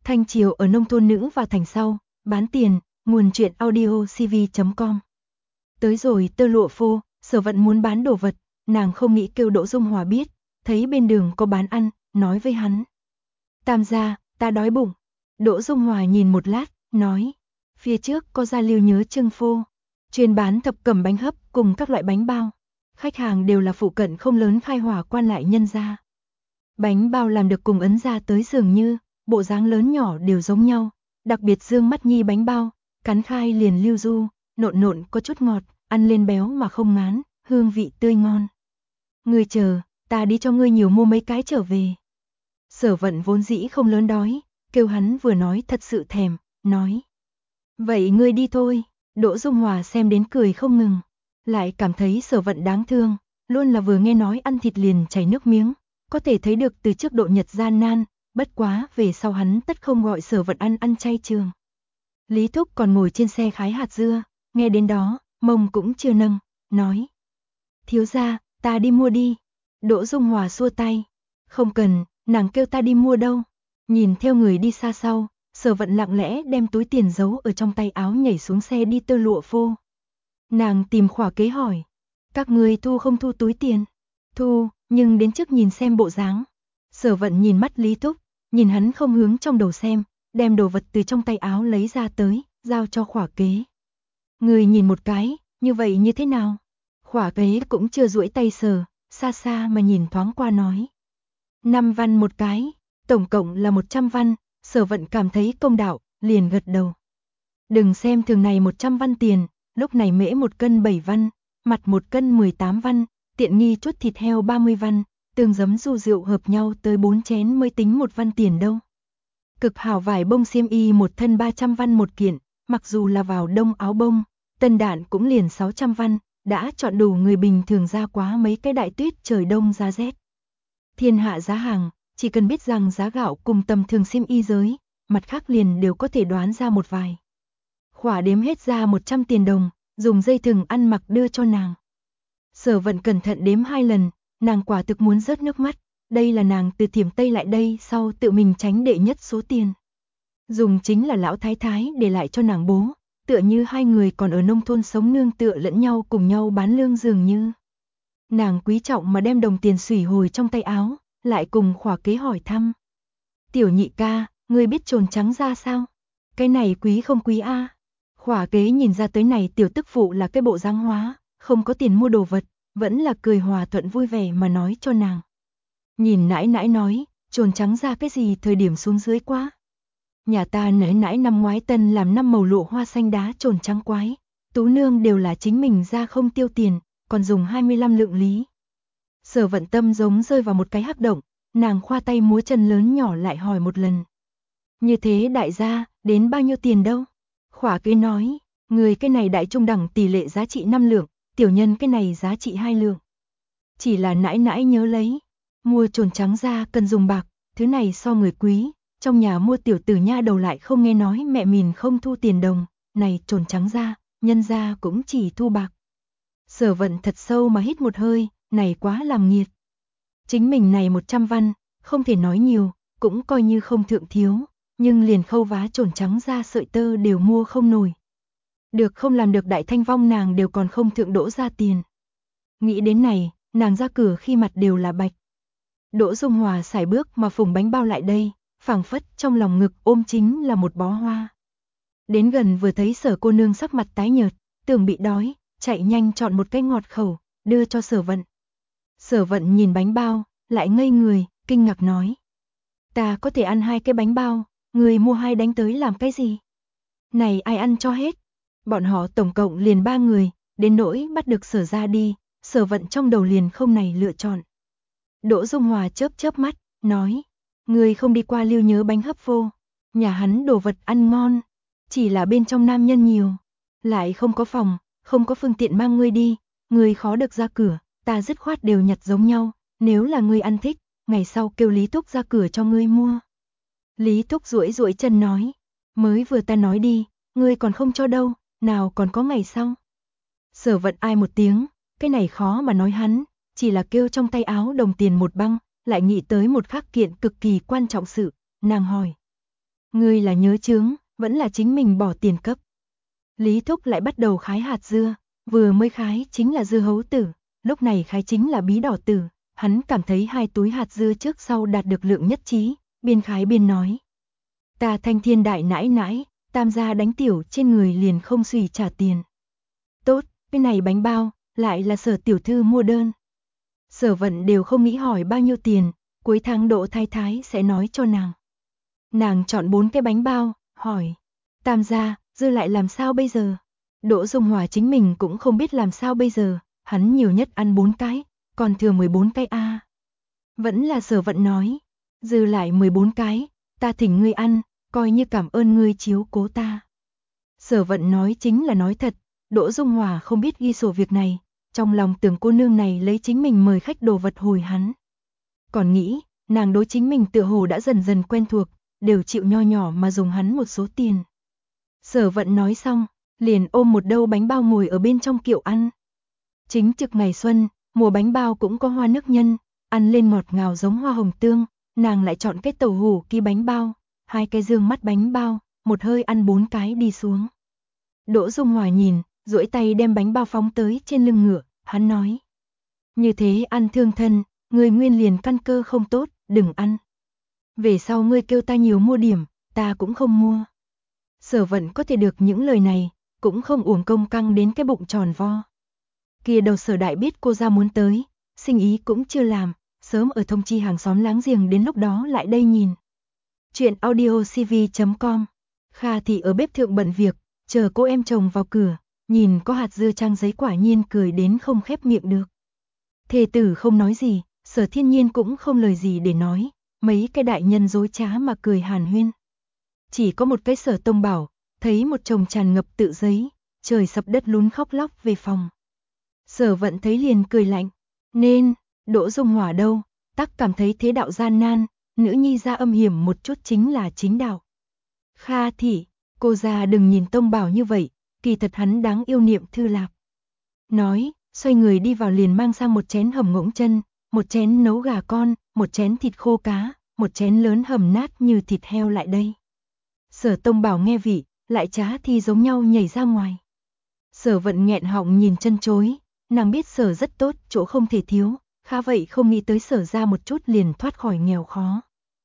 Thanh Triều ở nông thôn nữ và thành sau, bán tiền, nguồn truyện audio cv.com. Tới rồi Tơ Lụa Phô, Sở Vận muốn bán đồ vật, nàng không nghĩ kêu Đỗ Dung Hòa biết, thấy bên đường có bán ăn, nói với hắn. Tam gia, ta đói bụng. Đỗ Dung Hòa nhìn một lát, nói, phía trước có gia Lưu Nhớ Trưng Phô, chuyên bán thập cẩm bánh hấp cùng các loại bánh bao. Khách hàng đều là phụ cận không lớn khai hỏa quan lại nhân gia. Bánh bao làm được cùng ấn ra tới dường như, bộ dáng lớn nhỏ đều giống nhau, đặc biệt Dương Mắt Nhi bánh bao, cắn khai liền lưu du, nộn nộn có chút ngọt, ăn lên béo mà không ngán, hương vị tươi ngon. Ngươi chờ, ta đi cho ngươi nhiều mua mấy cái trở về. Sở Vận vốn dĩ không lớn đói, kêu hắn vừa nói thật sự thèm, nói. Vậy ngươi đi thôi. Đỗ Dung Hòa xem đến cười không ngừng, lại cảm thấy Sở Vận đáng thương, luôn là vừa nghe nói ăn thịt liền chảy nước miếng, có thể thấy được từ trước độ nhật gian nan, bất quá về sau hắn tất không gọi Sở Vận ăn chay trường. Lý Thúc còn ngồi trên xe khái hạt dưa, nghe đến đó, mông cũng chưa nâng, nói. Thiếu gia, ta đi mua đi. Đỗ Dung Hòa xua tay. Không cần, nàng kêu ta đi mua đâu. Nhìn theo người đi xa sau, Sở Vận lặng lẽ đem túi tiền giấu ở trong tay áo nhảy xuống xe đi Tơ Lụa Phô. Nàng tìm khỏa kế hỏi. Các ngươi thu không thu túi tiền? Thu, nhưng đến trước nhìn xem bộ dáng. Sở Vận nhìn mắt Lý Thúc, nhìn hắn không hướng trong đầu xem, đem đồ vật từ trong tay áo lấy ra tới, giao cho khỏa kế. Người nhìn một cái, như vậy như thế nào? Khỏa kế cũng chưa duỗi tay sờ, xa xa mà nhìn thoáng qua nói. 5 văn một cái, tổng cộng là 100 văn, Sở Vận cảm thấy công đạo, liền gật đầu. Đừng xem thường này 100 văn tiền, lúc này mễ 1 cân 7 văn, mặt 1 cân 18 văn, tiện nghi chút thịt heo 30 văn, tương giấm du rượu hợp nhau tới 4 chén mới tính 1 văn tiền đâu. Cực hảo vải bông xiêm y một thân 300 văn một kiện, mặc dù là vào đông áo bông, tân đạn cũng liền 600 văn, đã chọn đủ người bình thường ra quá mấy cái đại tuyết trời đông giá rét. Thiên hạ giá hàng, chỉ cần biết rằng giá gạo cùng tầm thường xiêm y giới, mặt khác liền đều có thể đoán ra một vài. Khỏa đếm hết ra 100 tiền đồng, dùng dây thừng ăn mặc đưa cho nàng. Sở Vận cẩn thận đếm 2 lần, nàng quả thực muốn rớt nước mắt, đây là nàng từ Thiểm Tây lại đây sau tự mình tránh đệ nhất số tiền. Dùng chính là lão thái thái để lại cho nàng bố, tựa như hai người còn ở nông thôn sống nương tựa lẫn nhau cùng nhau bán lương dường như. Nàng quý trọng mà đem đồng tiền xủy hồi trong tay áo, lại cùng khỏa kế hỏi thăm. Tiểu nhị ca, ngươi biết trồn trắng ra sao? Cái này quý không quý a? Khỏa kế nhìn ra tới này tiểu tức phụ là cái bộ dáng hóa, không có tiền mua đồ vật, vẫn là cười hòa thuận vui vẻ mà nói cho nàng. Nhìn nãi nãi nói, trồn trắng ra cái gì thời điểm xuống dưới quá. Nhà ta nãi nãi năm ngoái tân làm 5 màu lụa hoa xanh đá trồn trắng quái, tú nương đều là chính mình ra không tiêu tiền, còn dùng 25 lượng lý. Sở Vận tâm giống rơi vào một cái hắc động, nàng khoa tay múa chân lớn nhỏ lại hỏi một lần. Như thế đại gia, đến bao nhiêu tiền đâu? Khỏa kế nói, người cái này đại trung đẳng tỷ lệ giá trị 5 lượng, tiểu nhân cái này giá trị 2 lượng. Chỉ là nãi nãi nhớ lấy, mua trồn trắng ra cần dùng bạc, thứ này so người quý, trong nhà mua tiểu tử nha đầu lại không nghe nói mẹ mình không thu tiền đồng, này trồn trắng ra, nhân ra cũng chỉ thu bạc. Sở Vận thật sâu mà hít một hơi, này quá làm nghiệt. Chính mình này 100 văn, không thể nói nhiều, cũng coi như không thượng thiếu, nhưng liền khâu vá trồn trắng ra sợi tơ đều mua không nổi. Được không làm được đại thanh vong nàng đều còn không thượng đỗ ra tiền. Nghĩ đến này, nàng ra cửa khi mặt đều là bạch. Đỗ Dung Hòa sải bước mà phùng bánh bao lại đây, phảng phất trong lòng ngực ôm chính là một bó hoa. Đến gần vừa thấy Sở cô nương sắc mặt tái nhợt, tưởng bị đói, chạy nhanh chọn một cái ngọt khẩu, đưa cho Sở Vận. Sở Vận nhìn bánh bao, lại ngây người, kinh ngạc nói. Ta có thể ăn 2 cái bánh bao, người mua 2 đánh tới làm cái gì? Này ai ăn cho hết? Bọn họ tổng cộng liền 3 người, đến nỗi bắt được Sở ra đi, Sở Vận trong đầu liền không này lựa chọn. Đỗ Dung Hòa chớp chớp mắt, nói. Người không đi qua Lưu Nhớ bánh hấp vô, nhà hắn đồ vật ăn ngon, chỉ là bên trong nam nhân nhiều, lại không có phòng, không có phương tiện mang ngươi đi, ngươi khó được ra cửa, ta dứt khoát đều nhặt giống nhau, nếu là ngươi ăn thích, ngày sau kêu Lý Thúc ra cửa cho ngươi mua. Lý Thúc duỗi duỗi chân nói, mới vừa ta nói đi, ngươi còn không cho đâu, nào còn có ngày sau. Sở Vận ai một tiếng, cái này khó mà nói hắn, chỉ là kêu trong tay áo đồng tiền một băng, lại nghĩ tới một khác kiện cực kỳ quan trọng sự, nàng hỏi. Ngươi là nhớ chướng, vẫn là chính mình bỏ tiền cấp. Lý Thúc lại bắt đầu khái hạt dưa, vừa mới khái chính là dưa hấu tử, lúc này khái chính là bí đỏ tử, hắn cảm thấy hai túi hạt dưa trước sau đạt được lượng nhất trí, biên khái biên nói. Ta Thanh Thiên đại nãi nãi, tam gia đánh tiểu trên người liền không suy trả tiền. Tốt, cái này bánh bao, lại là Sở tiểu thư mua đơn. Sở Vận đều không nghĩ hỏi bao nhiêu tiền, cuối tháng Đỗ Thái Thái sẽ nói cho nàng. Nàng chọn 4 cái bánh bao, hỏi, tam gia, dư lại làm sao bây giờ? Đỗ Dung Hòa chính mình cũng không biết làm sao bây giờ, hắn nhiều nhất ăn 4 cái, còn thừa 14 cái a. Vẫn là Sở Vận nói, dư lại 14 cái, ta thỉnh ngươi ăn, coi như cảm ơn ngươi chiếu cố ta. Sở Vận nói chính là nói thật, Đỗ Dung Hòa không biết ghi sổ việc này, trong lòng tưởng cô nương này lấy chính mình mời khách đồ vật hồi hắn. Còn nghĩ, nàng đối chính mình tựa hồ đã dần dần quen thuộc, đều chịu nho nhỏ mà dùng hắn một số tiền. Sở Vận nói xong, liền ôm một đâu bánh bao ngồi ở bên trong kiệu ăn. Chính trực ngày xuân, mùa bánh bao cũng có hoa nước nhân, ăn lên ngọt ngào giống hoa hồng tương, nàng lại chọn cái tàu hủ kỳ bánh bao, 2 cái dương mắt bánh bao, một hơi ăn 4 cái đi xuống. Đỗ Dung Hòa nhìn, duỗi tay đem bánh bao phóng tới trên lưng ngựa, hắn nói. Như thế ăn thương thân, người nguyên liền căn cơ không tốt, đừng ăn. Về sau ngươi kêu ta nhiều mua điểm, ta cũng không mua. Sở Vận có thể được những lời này, cũng không uổng công căng đến cái bụng tròn vo. Kia đầu Sở Đại biết cô ra muốn tới, sinh ý cũng chưa làm, sớm ở thông chi hàng xóm láng giềng đến lúc đó lại đây nhìn. Chuyện audiocv.com. Kha Thị ở bếp thượng bận việc, chờ cô em chồng vào cửa, nhìn có hạt dưa trang giấy quả nhiên cười đến không khép miệng được. Thê tử không nói gì, Sở Thiên Nhiên cũng không lời gì để nói, mấy cái đại nhân dối trá mà cười hàn huyên. Chỉ có một cái Sở Tông Bảo, thấy một chồng tràn ngập tự giấy, trời sập đất lún khóc lóc về phòng. Sở Vận thấy liền cười lạnh, nên, Đỗ Dung Hòa đâu, tắc cảm thấy thế đạo gian nan, nữ nhi ra âm hiểm một chút chính là chính đạo. Kha Thị, cô già đừng nhìn Tông Bảo như vậy, kỳ thật hắn đáng yêu niệm thư lạp. Nói, xoay người đi vào liền mang sang một chén hầm ngỗng chân, một chén nấu gà con, một chén thịt khô cá, một chén lớn hầm nát như thịt heo lại đây. Sở Tông Bảo nghe vị, lại trá thì giống nhau nhảy ra ngoài. Sở Vận nghẹn họng nhìn chân chối, nàng biết Sở rất tốt, chỗ không thể thiếu, khá vậy không nghĩ tới Sở ra một chút liền thoát khỏi nghèo khó.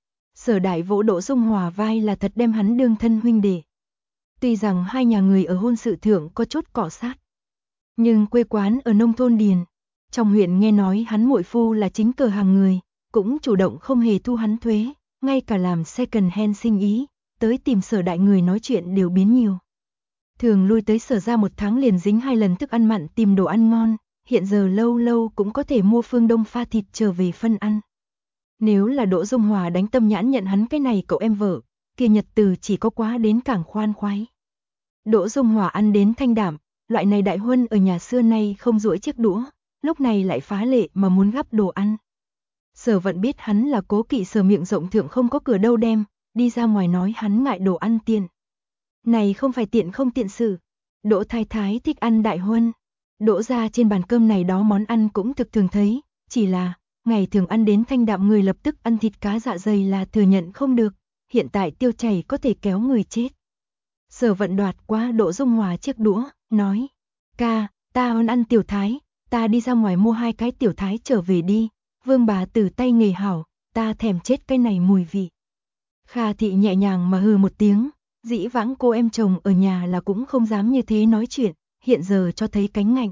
Sở Đại vỗ Đỗ Dung Hòa vai là thật đem hắn đương thân huynh đệ. Tuy rằng hai nhà người ở hôn sự thượng có chút cọ sát, nhưng quê quán ở nông thôn điền, trong huyện nghe nói hắn muội phu là chính cờ hàng người, cũng chủ động không hề thu hắn thuế, ngay cả làm second hand sinh ý, tới tìm Sở Đại người nói chuyện đều biến nhiều. Thường lui tới Sở ra 1 tháng liền dính 2 lần thức ăn mặn tìm đồ ăn ngon, hiện giờ lâu lâu cũng có thể mua phương Đông pha thịt trở về phân ăn. Nếu là Đỗ Dung Hòa đánh tâm nhãn nhận hắn cái này cậu em vợ, kia nhật từ chỉ có quá đến cảng khoan khoái. Đỗ Dung Hòa ăn đến thanh đảm, loại này đại huân ở nhà xưa nay không duỗi chiếc đũa, lúc này lại phá lệ mà muốn gắp đồ ăn. Sở Vận biết hắn là cố kỵ Sở miệng rộng thượng không có cửa đâu đem, đi ra ngoài nói hắn ngại đồ ăn tiện. Này không phải tiện không tiện sự. Đỗ Thái Thái thích ăn đại huân. Đỗ ra trên bàn cơm này đó món ăn cũng thực thường thấy, chỉ là ngày thường ăn đến thanh đạm người lập tức ăn thịt cá dạ dày là thừa nhận không được, hiện tại tiêu chảy có thể kéo người chết. Sở Vận đoạt qua Đỗ Dung Hòa chiếc đũa, nói, ca, ta muốn ăn tiểu thái, ta đi ra ngoài mua 2 cái tiểu thái trở về đi, Vương bà tử tay nghề hảo, ta thèm chết cái này mùi vị. Kha Thị nhẹ nhàng mà hừ một tiếng, dĩ vãng cô em chồng ở nhà là cũng không dám như thế nói chuyện, hiện giờ cho thấy cánh ngạnh.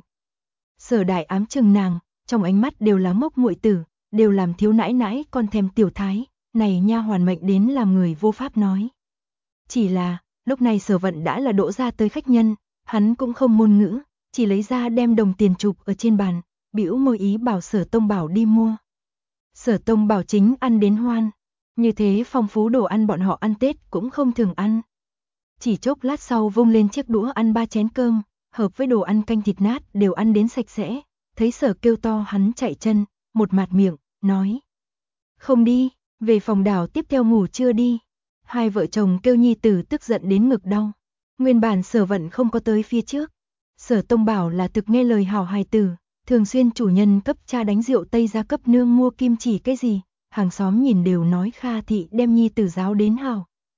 Sở Đại ám chừng nàng, trong ánh mắt đều là ngốc muội tử, đều làm thiếu nãi nãi con thèm tiểu thái, này nha hoàn mệnh đến làm người vô pháp nói. Chỉ là, lúc này Sở Vận đã là Đỗ ra tới khách nhân, hắn cũng không ngôn ngữ, chỉ lấy ra đem đồng tiền chụp ở trên bàn, bĩu môi ý bảo Sở Tông Bảo đi mua. Sở Tông Bảo chính ăn đến hoan, như thế phong phú đồ ăn bọn họ ăn Tết cũng không thường ăn. Chỉ chốc lát sau vung lên chiếc đũa ăn 3 chén cơm, hợp với đồ ăn canh thịt nát đều ăn đến sạch sẽ, thấy Sở kêu to hắn chạy chân, một mạt miệng, nói. Không đi, về phòng đảo tiếp theo ngủ chưa đi. Hai vợ chồng kêu nhi tử tức giận đến ngực đau. Nguyên bản Sở Vận không có tới phía trước. Sở Tông Bảo là thực nghe lời hảo hài tử, thường xuyên chủ nhân cấp cha đánh rượu Tây ra cấp nương mua kim chỉ cái gì, hàng xóm nhìn đều nói Kha Thị đem nhi tử giáo đến hảo.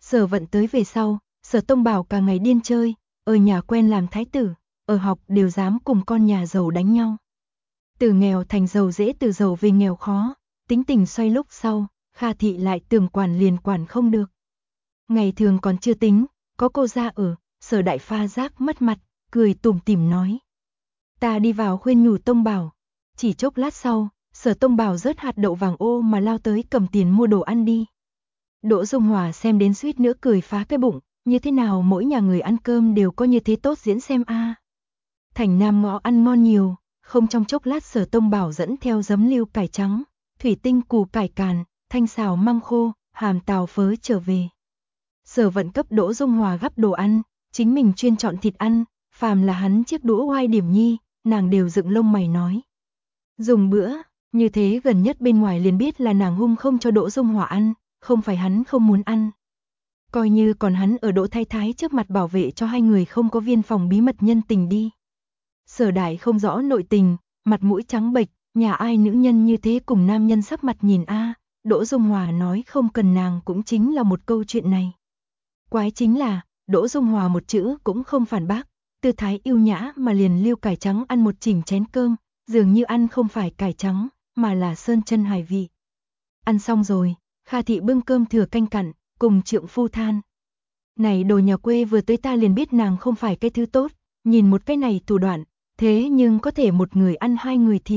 Sở Vận tới về sau, Sở Tông Bảo cả ngày điên chơi, ở nhà quen làm thái tử, ở học đều dám cùng con nhà giàu đánh nhau. Từ nghèo thành giàu dễ, từ giàu về nghèo khó, tính tình xoay lúc sau, Kha Thị lại tưởng quản liền quản không được. Ngày thường còn chưa tính, có cô ra ở, Sở Đại pha giác mất mặt, cười tủm tỉm nói. Ta đi vào khuyên nhủ Tông Bảo. Chỉ chốc lát sau, Sở Tông Bảo rớt hạt đậu vàng ô mà lao tới cầm tiền mua đồ ăn đi. Đỗ Dung Hòa xem đến suýt nữa cười phá cái bụng, như thế nào mỗi nhà người ăn cơm đều có như thế tốt diễn xem a. Thành Nam ngõ ăn ngon nhiều, không trong chốc lát Sở Tông Bảo dẫn theo giấm liêu cải trắng, thủy tinh củ cải càn, thanh xào măng khô, hàm tàu phớ trở về. Sở Vận cấp Đỗ Dung Hòa gắp đồ ăn, chính mình chuyên chọn thịt ăn, phàm là hắn chiếc đũa oai điểm nhi, nàng đều dựng lông mày nói. Dùng bữa, như thế gần nhất bên ngoài liền biết là nàng hung không cho Đỗ Dung Hòa ăn, không phải hắn không muốn ăn. Coi như còn hắn ở Đỗ Thái Thái trước mặt bảo vệ cho hai người không có viên phòng bí mật nhân tình đi. Sở Đại không rõ nội tình, mặt mũi trắng bệch, nhà ai nữ nhân như thế cùng nam nhân sắc mặt nhìn a. Đỗ Dung Hòa nói không cần nàng cũng chính là một câu chuyện này. Quái chính là, Đỗ Dung Hòa một chữ cũng không phản bác, tư thái yêu nhã mà liền liêu cải trắng ăn một chỉnh chén cơm, dường như ăn không phải cải trắng, mà là sơn chân hải vị. Ăn xong rồi, Kha Thị bưng cơm thừa canh cặn, cùng trượng phu than. Này đồ nhà quê vừa tới ta liền biết nàng không phải cái thứ tốt, nhìn một cái này thủ đoạn, thế nhưng có thể một người ăn hai người thịt.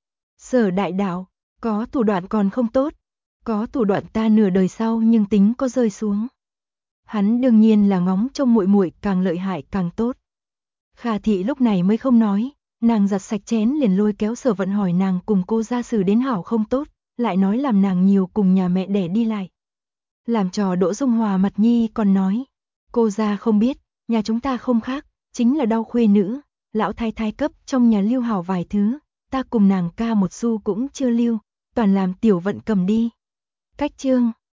Sở Đại đạo, có thủ đoạn còn không tốt, có thủ đoạn ta nửa đời sau nhưng tính có rơi xuống. Hắn đương nhiên là ngóng trông muội muội càng lợi hại càng tốt. Kha Thị lúc này mới không nói, nàng giặt sạch chén liền lôi kéo Sở Vận hỏi nàng cùng cô gia xử đến hảo không tốt, lại nói làm nàng nhiều cùng nhà mẹ đẻ đi lại. Làm trò Đỗ Dung Hòa mặt nhi còn nói, cô gia không biết, nhà chúng ta không khác, chính là đau khuê nữ, lão thái thái cấp trong nhà lưu hảo vài thứ, ta cùng nàng ca một xu cũng chưa lưu, toàn làm Tiểu Vận cầm đi. Cách chương